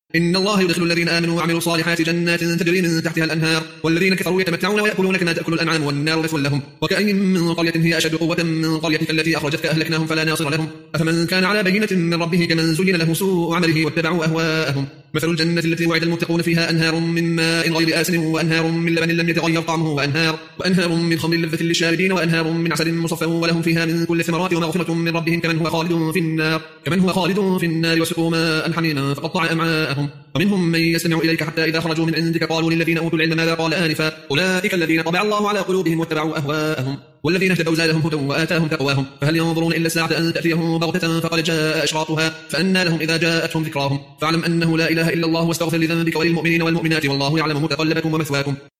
إن الله يدخل الذين آمنوا وعملوا الصالحات جنات تجري من تحتها الأنهار والذين كفروا يتمتعون ويأكلون كما تأكل الأنعام والنار مثوى لهم وكأين من قرية هي أشد قوة من قريتك التي أخرجتك أهلكناهم فلا ناصر لهم أفمن كان على بينة من ربه كمن زين له سوء عمله واتبعوا أهواءهم مثل الجنة التي وعد المتقون فيها أنهار من ماء غير آسن وأنهار من لبن لم يتغير طعمه وأنهار من خمر لذة للشاربين وأنهار من عسل مصفى ولهم فيها من كل الثمرات ومغفرة من ربهم كمن هو خالد في النار وسقوا ماء حميما فقطع أمعاءهم ومنهم من يستمع إليك حتى إذا خرجوا من عندك قالوا للذين أوتوا العلم ماذا قال آنفا أولئك الذين طبع الله على قلوبهم واتبعوا أهواءهم والذين اهتدوا زادهم هدى وآتاهم تقواهم فهل ينظرون إلا الساعة أن تأتيهم بغتة فقد جاء أشراطها فأنى لهم إذا جاءتهم ذكراهم فاعلم أنه لا إله إلا الله واستغفر لذنبك وللمؤمنين والمؤمنات والله يعلم متقلبكم ومثواكم